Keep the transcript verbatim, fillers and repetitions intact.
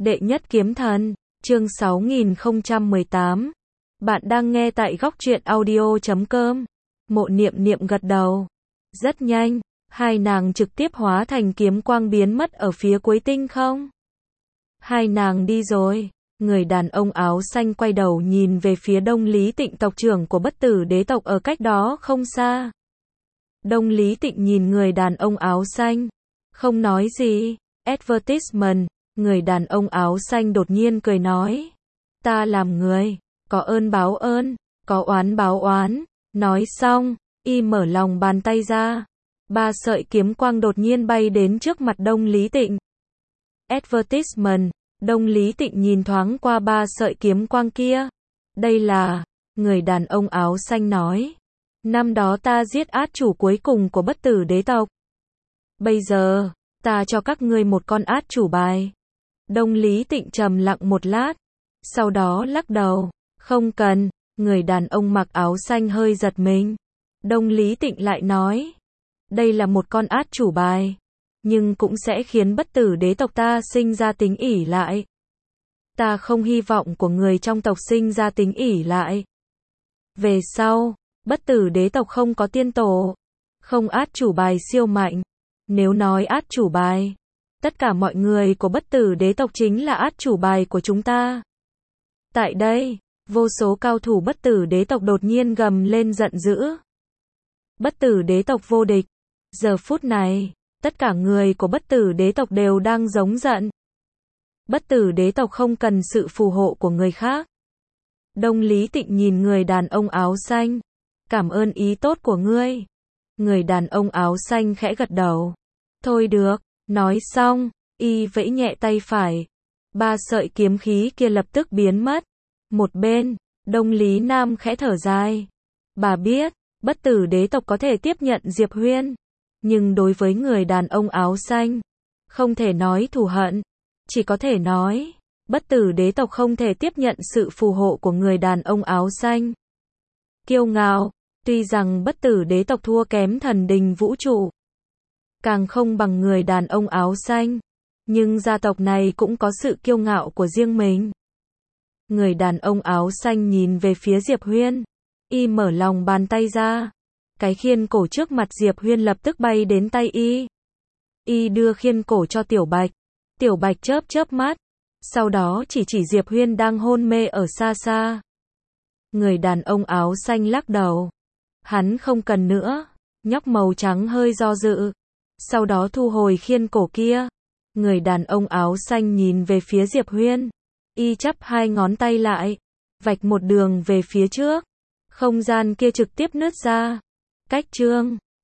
Đệ nhất kiếm thần, chương sáu nghìn không trăm mười tám. Bạn đang nghe tại góc truyện audio chấm com. Mộ Niệm Niệm gật đầu. Rất nhanh, hai nàng trực tiếp hóa thành kiếm quang biến mất ở phía cuối tinh không. Hai nàng đi rồi. Người đàn ông áo xanh quay đầu nhìn về phía Đông Lý Tịnh, tộc trưởng của Bất Tử Đế tộc ở cách đó không xa. Đông Lý Tịnh nhìn người đàn ông áo xanh, không nói gì. Advertisement, người đàn ông áo xanh đột nhiên cười nói. Ta làm người, có ơn báo ơn, có oán báo oán. Nói xong, y mở lòng bàn tay ra. Ba sợi kiếm quang đột nhiên bay đến trước mặt Đông Lý Tịnh. Advertisement, Đông Lý Tịnh nhìn thoáng qua ba sợi kiếm quang kia. Đây là, người đàn ông áo xanh nói. Năm đó ta giết át chủ cuối cùng của Bất Tử Đế tộc. Bây giờ, ta cho các ngươi một con át chủ bài. Đông Lý Tịnh trầm lặng một lát, sau đó lắc đầu. Không cần. Người đàn ông mặc áo xanh hơi giật mình. Đông Lý Tịnh lại nói. Đây là một con át chủ bài, nhưng cũng sẽ khiến Bất Tử Đế tộc ta sinh ra tính ỷ lại. Ta không hy vọng của người trong tộc sinh ra tính ỷ lại. Về sau, Bất Tử Đế tộc không có tiên tổ, không át chủ bài siêu mạnh. Nếu nói át chủ bài, tất cả mọi người của Bất Tử Đế tộc chính là át chủ bài của chúng ta. Tại đây, vô số cao thủ Bất Tử Đế tộc đột nhiên gầm lên giận dữ. Bất Tử Đế tộc vô địch. Giờ phút này, tất cả người của Bất Tử Đế tộc đều đang giống giận. Bất Tử Đế tộc không cần sự phù hộ của người khác. Đông Lý Tịnh nhìn người đàn ông áo xanh. Cảm ơn ý tốt của ngươi. Người đàn ông áo xanh khẽ gật đầu. Thôi được. Nói xong, y vẫy nhẹ tay phải. Ba sợi kiếm khí kia lập tức biến mất. Một bên, Đông Lý Nam khẽ thở dài. Bà biết, Bất Tử Đế tộc có thể tiếp nhận Diệp Huyên. Nhưng đối với người đàn ông áo xanh, không thể nói thù hận. Chỉ có thể nói, Bất Tử Đế tộc không thể tiếp nhận sự phù hộ của người đàn ông áo xanh. Kiêu ngạo, tuy rằng Bất Tử Đế tộc thua kém thần đình vũ trụ, càng không bằng người đàn ông áo xanh, nhưng gia tộc này cũng có sự kiêu ngạo của riêng mình. Người đàn ông áo xanh nhìn về phía Diệp Huyên, y mở lòng bàn tay ra. Cái khiên cổ trước mặt Diệp Huyên lập tức bay đến tay y. Y đưa khiên cổ cho Tiểu Bạch. Tiểu Bạch chớp chớp mắt, sau đó chỉ chỉ Diệp Huyên đang hôn mê ở xa xa. Người đàn ông áo xanh lắc đầu. Hắn không cần nữa. Nhóc màu trắng hơi do dự, sau đó thu hồi khiên cổ kia. Người đàn ông áo xanh nhìn về phía Diệp Huyên. Y chắp hai ngón tay lại, vạch một đường về phía trước. Không gian kia trực tiếp nứt ra. Cách chương